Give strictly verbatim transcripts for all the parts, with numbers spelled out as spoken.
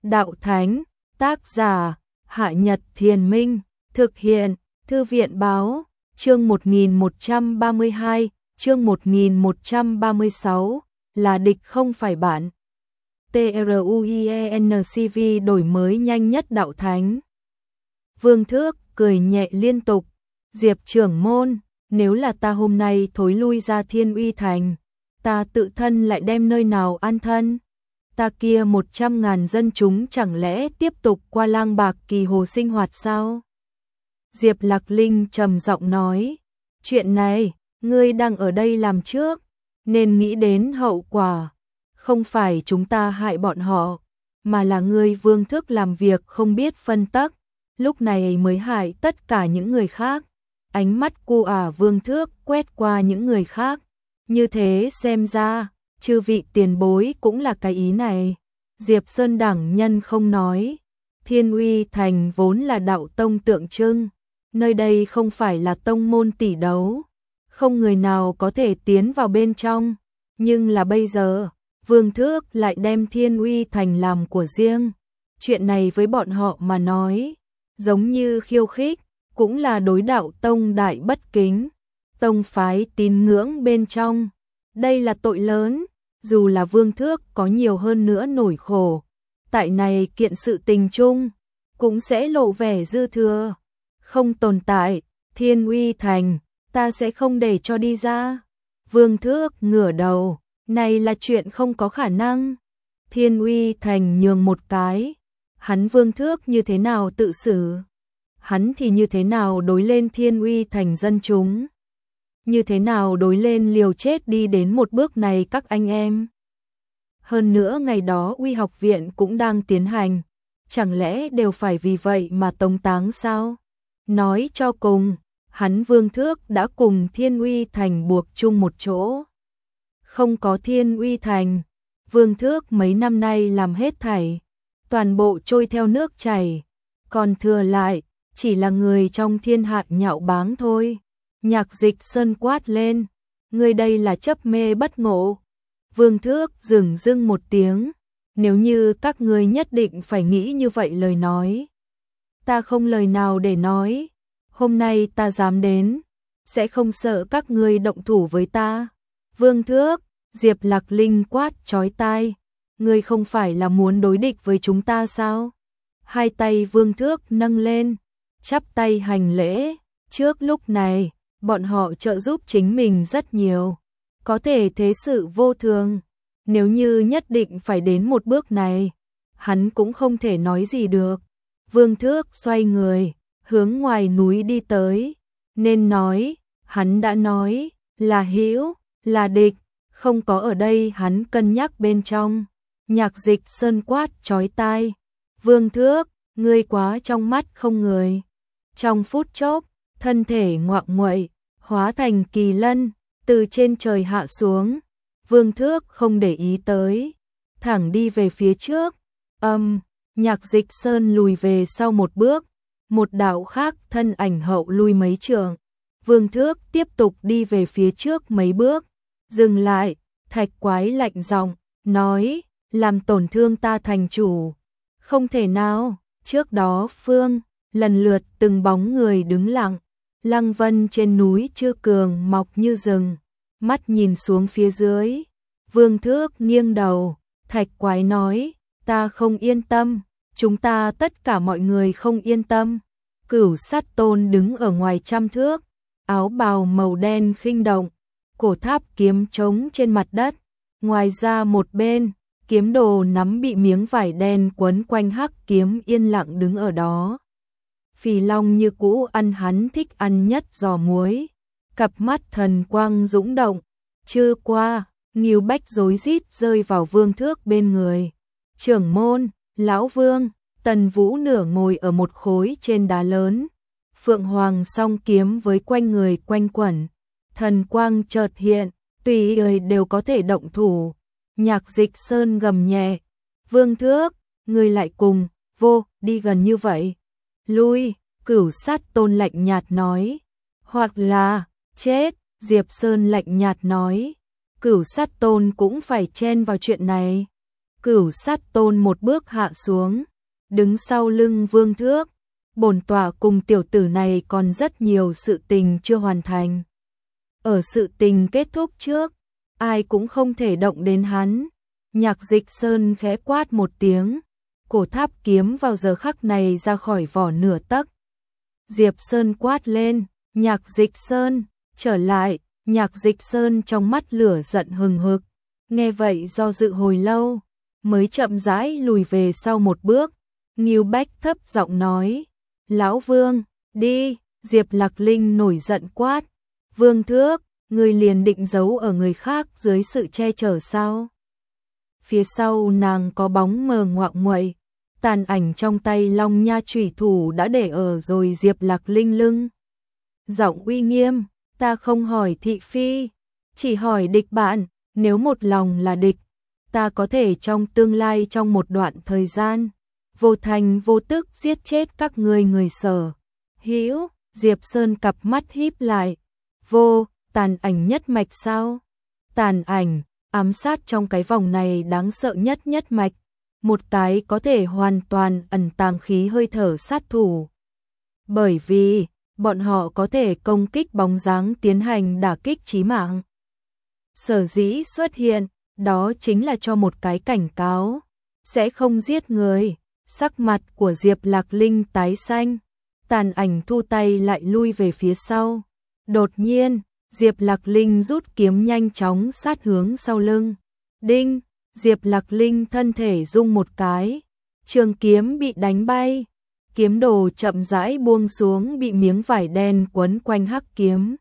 Đạo Thánh, tác giả, Hạ Nhật Thiền Minh, thực hiện, Thư viện Báo, chương một nghìn một trăm ba mươi hai, chương một nghìn một trăm ba mươi sáu, là địch không phải bạn. TRUIENCV đổi mới nhanh nhất Đạo Thánh. Vương Thước cười nhẹ liên tục, Diệp trưởng môn, nếu là ta hôm nay thối lui ra Thiên Uy Thành, ta tự thân lại đem nơi nào an thân? Ta kia một trăm ngàn dân chúng chẳng lẽ tiếp tục qua Lang Bạc Kỳ Hồ sinh hoạt sao? Diệp Lạc Linh trầm giọng nói, chuyện này, ngươi đang ở đây làm trước, nên nghĩ đến hậu quả. Không phải chúng ta hại bọn họ, mà là ngươi Vương Thước làm việc không biết phân tắc, lúc này mới hại tất cả những người khác. Ánh mắt cô ả Vương Thước quét qua những người khác, như thế xem ra, chư vị tiền bối cũng là cái ý này. Diệp Sơn đẳng nhân không nói, Thiên Uy Thành vốn là đạo tông tượng trưng, nơi đây không phải là tông môn tỷ đấu, không người nào có thể tiến vào bên trong, nhưng là bây giờ, Vương Thước lại đem Thiên Uy Thành làm của riêng. Chuyện này với bọn họ mà nói, giống như khiêu khích, cũng là đối đạo tông đại bất kính, tông phái tín ngưỡng bên trong. Đây là tội lớn, dù là Vương Thước có nhiều hơn nữa nổi khổ, tại này kiện sự tình chung, cũng sẽ lộ vẻ dư thừa. Không tồn tại, Thiên Uy Thành, ta sẽ không để cho đi ra. Vương Thước ngửa đầu, này là chuyện không có khả năng. Thiên Uy Thành nhường một cái, hắn Vương Thước như thế nào tự xử, hắn thì như thế nào đối lên Thiên Uy Thành dân chúng, như thế nào đối lên liều chết đi đến một bước này các anh em. Hơn nữa ngày đó Uy học viện cũng đang tiến hành, chẳng lẽ đều phải vì vậy mà tống táng sao? Nói cho cùng, hắn Vương Thước đã cùng Thiên Uy Thành buộc chung một chỗ. Không có Thiên Uy Thành, Vương Thước mấy năm nay làm hết thảy, toàn bộ trôi theo nước chảy, còn thừa lại, chỉ là người trong thiên hạ nhạo báng thôi. Nhạc Dịch Sơn quát lên, người đây là chấp mê bất ngộ. Vương Thước dừng dưng một tiếng, nếu như các ngươi nhất định phải nghĩ như vậy lời nói, ta không lời nào để nói, hôm nay ta dám đến, sẽ không sợ các ngươi động thủ với ta. Vương Thước, Diệp Lạc Linh quát chói tai, ngươi không phải là muốn đối địch với chúng ta sao? Hai tay Vương Thước nâng lên, chắp tay hành lễ, trước lúc này, bọn họ trợ giúp chính mình rất nhiều, có thể thế sự vô thường, nếu như nhất định phải đến một bước này, hắn cũng không thể nói gì được. Vương Thước xoay người, hướng ngoài núi đi tới, nên nói, hắn đã nói, là hữu, là địch, không có ở đây hắn cân nhắc bên trong. Nhạc Dịch Sơn quát chói tai, Vương Thước, ngươi quá trong mắt không người. Trong phút chốc, thân thể ngoạng nguậy, hóa thành kỳ lân, từ trên trời hạ xuống. Vương Thước không để ý tới, thẳng đi về phía trước. Âm, Nhạc Dịch Sơn lùi về sau một bước, một đạo khác thân ảnh hậu lui mấy trượng. Vương Thước tiếp tục đi về phía trước mấy bước, dừng lại, Thạch Quái lạnh giọng nói, làm tổn thương ta thành chủ. Không thể nào, trước đó phương, lần lượt từng bóng người đứng lặng, Lăng Vân trên núi Chư Cường mọc như rừng, mắt nhìn xuống phía dưới. Vương Thước nghiêng đầu, Thạch Quái nói, ta không yên tâm, chúng ta tất cả mọi người không yên tâm. Cửu Sát Tôn đứng ở ngoài trăm thước, áo bào màu đen khinh động, cổ tháp kiếm trống trên mặt đất, ngoài ra một bên, kiếm đồ nắm bị miếng vải đen quấn quanh hắc kiếm yên lặng đứng ở đó. Phì Long như cũ ăn hắn thích ăn nhất giò muối, cặp mắt thần quang dũng động, chưa qua, Ngưu Bách rối rít rơi vào Vương Thước bên người. Trưởng môn, lão Vương, Tần Vũ nửa ngồi ở một khối trên đá lớn, Phượng Hoàng song kiếm với quanh người quanh quẩn, thần quang chợt hiện, tùy người đều có thể động thủ. Nhạc Dịch Sơn gầm nhẹ, Vương Thước, người lại cùng, vô, đi gần như vậy. Lui, Cửu Sát Tôn lạnh nhạt nói, hoặc là, chết, Diệp Sơn lạnh nhạt nói, Cửu Sát Tôn cũng phải chen vào chuyện này. Cửu Sát Tôn một bước hạ xuống, đứng sau lưng Vương Thước. Bổn tọa cùng tiểu tử này còn rất nhiều sự tình chưa hoàn thành. Ở sự tình kết thúc trước, ai cũng không thể động đến hắn. Nhạc Dịch Sơn khẽ quát một tiếng, cổ tháp kiếm vào giờ khắc này ra khỏi vỏ nửa tấc. Diệp Sơn quát lên, Nhạc Dịch Sơn, trở lại. Nhạc Dịch Sơn trong mắt lửa giận hừng hực, nghe vậy do dự hồi lâu, mới chậm rãi lùi về sau một bước. Ngưu Bách thấp giọng nói, Lão Vương, đi. Diệp Lạc Linh nổi giận quát, Vương Thước, người liền định giấu ở người khác dưới sự che chở sao? Phía sau nàng có bóng mờ ngoạng nguậy, tàn ảnh trong tay Long Nha chủy thủ đã để ở rồi Diệp Lạc Linh lưng. Giọng uy nghiêm, ta không hỏi thị phi, chỉ hỏi địch bạn, nếu một lòng là địch, ta có thể trong tương lai trong một đoạn thời gian, vô thành vô tức giết chết các ngươi người Sở Hữu. Diệp Sơn cặp mắt híp lại, vô, tàn ảnh nhất mạch sao? Tàn ảnh, ám sát trong cái vòng này đáng sợ nhất nhất mạch, một cái có thể hoàn toàn ẩn tàng khí hơi thở sát thủ. Bởi vì, bọn họ có thể công kích bóng dáng tiến hành đả kích chí mạng. Sở dĩ xuất hiện, đó chính là cho một cái cảnh cáo, sẽ không giết người. Sắc mặt của Diệp Lạc Linh tái xanh, tàn ảnh thu tay lại lui về phía sau. Đột nhiên, Diệp Lạc Linh rút kiếm nhanh chóng sát hướng sau lưng. Đinh, Diệp Lạc Linh thân thể rung một cái, trường kiếm bị đánh bay. Kiếm đồ chậm rãi buông xuống bị miếng vải đen quấn quanh hắc kiếm.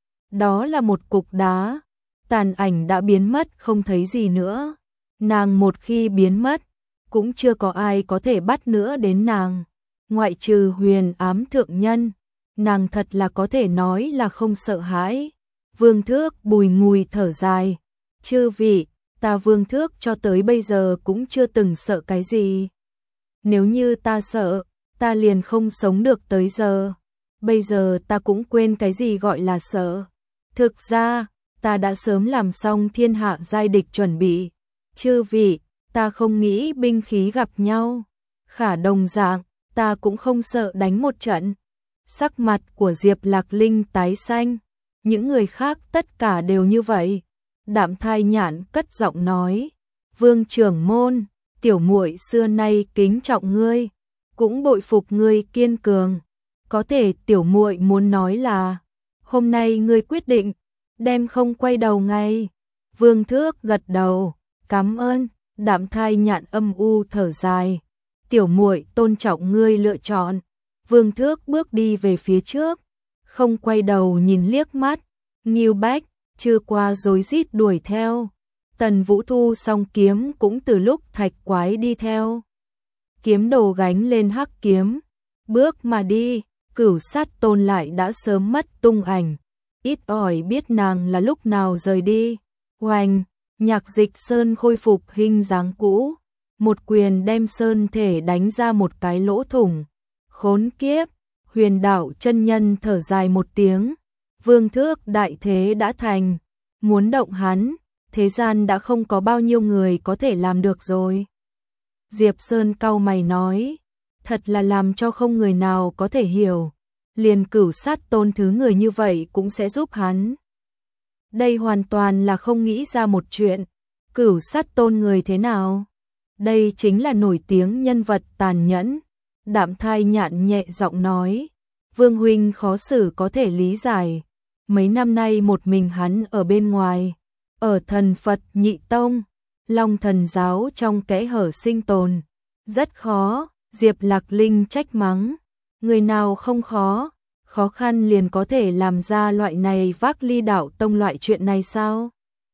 Đó là một cục đá, tàn ảnh đã biến mất không thấy gì nữa. Nàng một khi biến mất, cũng chưa có ai có thể bắt nữa đến nàng. Ngoại trừ Huyền Ám thượng nhân, nàng thật là có thể nói là không sợ hãi. Vương Thước bùi ngùi thở dài, chư vị, ta Vương Thước cho tới bây giờ cũng chưa từng sợ cái gì. Nếu như ta sợ, ta liền không sống được tới giờ. Bây giờ ta cũng quên cái gì gọi là sợ. Thực ra, ta đã sớm làm xong thiên hạ giai địch chuẩn bị. Chư vị, ta không nghĩ binh khí gặp nhau. Khả đồng dạng, ta cũng không sợ đánh một trận. Sắc mặt của Diệp Lạc Linh tái xanh. Những người khác tất cả đều như vậy. Đạm Thai Nhạn cất giọng nói, Vương trưởng môn, tiểu muội xưa nay kính trọng ngươi, cũng bội phục ngươi kiên cường. Có thể tiểu muội muốn nói là, hôm nay ngươi quyết định, đem không quay đầu ngay. Vương Thước gật đầu, cảm ơn. Đạm Thai Nhạn âm u thở dài, tiểu muội tôn trọng ngươi lựa chọn. Vương Thước bước đi về phía trước, không quay đầu nhìn liếc mắt. Ngưu Bách chưa qua rối rít đuổi theo. Tần Vũ thu song kiếm cũng từ lúc Thạch Quái đi theo. Kiếm đồ gánh lên hắc kiếm, bước mà đi. Cửu Sát Tôn lại đã sớm mất tung ảnh, ít ỏi biết nàng là lúc nào rời đi. Oanh, Nhạc Dịch Sơn khôi phục hình dáng cũ, một quyền đem sơn thể đánh ra một cái lỗ thủng. Khốn kiếp, Huyền Đạo chân nhân thở dài một tiếng. Vương Thước đại thế đã thành, muốn động hắn, thế gian đã không có bao nhiêu người có thể làm được rồi. Diệp Sơn cau mày nói, thật là làm cho không người nào có thể hiểu, liền Cửu Sát Tôn thứ người như vậy cũng sẽ giúp hắn. Đây hoàn toàn là không nghĩ ra một chuyện. Cửu Sát Tôn người thế nào? Đây chính là nổi tiếng nhân vật tàn nhẫn. Đạm Thai Nhạn nhẹ giọng nói, Vương huynh khó xử có thể lý giải. Mấy năm nay một mình hắn ở bên ngoài, ở Thần Phật Nhị Tông, Long Thần giáo trong kẽ hở sinh tồn, rất khó. Diệp Lạc Linh trách mắng, người nào không khó, khó khăn liền có thể làm ra loại này vác ly đạo tông loại chuyện này sao?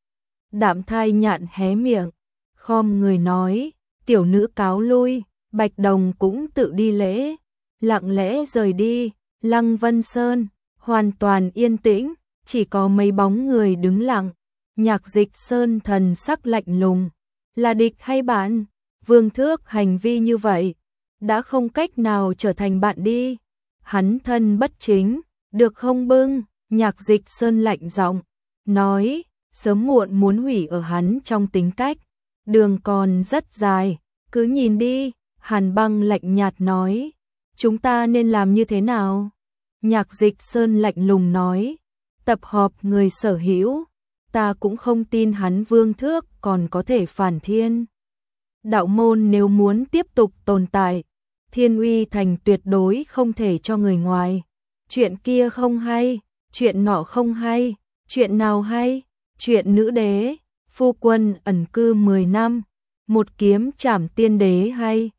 Đạm Thai Nhạn hé miệng, khom người nói, tiểu nữ cáo lui. Bạch Đồng cũng tự đi lễ, lặng lẽ rời đi. Lăng Vân Sơn hoàn toàn yên tĩnh, chỉ có mấy bóng người đứng lặng. Nhạc Dịch Sơn thần sắc lạnh lùng, là địch hay bạn? Vương Thước hành vi như vậy, đã không cách nào trở thành bạn đi. Hắn thân bất chính, được không bưng? Nhạc Dịch Sơn lạnh giọng nói, sớm muộn muốn hủy ở hắn trong tính cách. Đường còn rất dài, cứ nhìn đi, Hàn Băng lạnh nhạt nói. Chúng ta nên làm như thế nào? Nhạc Dịch Sơn lạnh lùng nói. Tập hợp người sở hữu, ta cũng không tin hắn Vương Thước còn có thể phản thiên. Đạo môn nếu muốn tiếp tục tồn tại, Thiên Uy Thành tuyệt đối không thể cho người ngoài. Chuyện kia không hay, chuyện nọ không hay, chuyện nào hay? Chuyện nữ đế, phu quân ẩn cư mười năm, một kiếm trảm tiên đế hay?